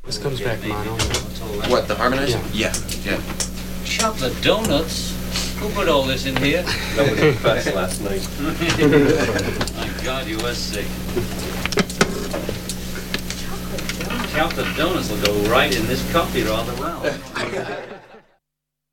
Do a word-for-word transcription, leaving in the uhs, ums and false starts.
This comes back mono. What, the harmonizer? Yeah. Yeah, yeah. Chocolate donuts? Who put all this in here? That was the best last night. My God, you were sick. Chocolate donuts will go right in this coffee rather well.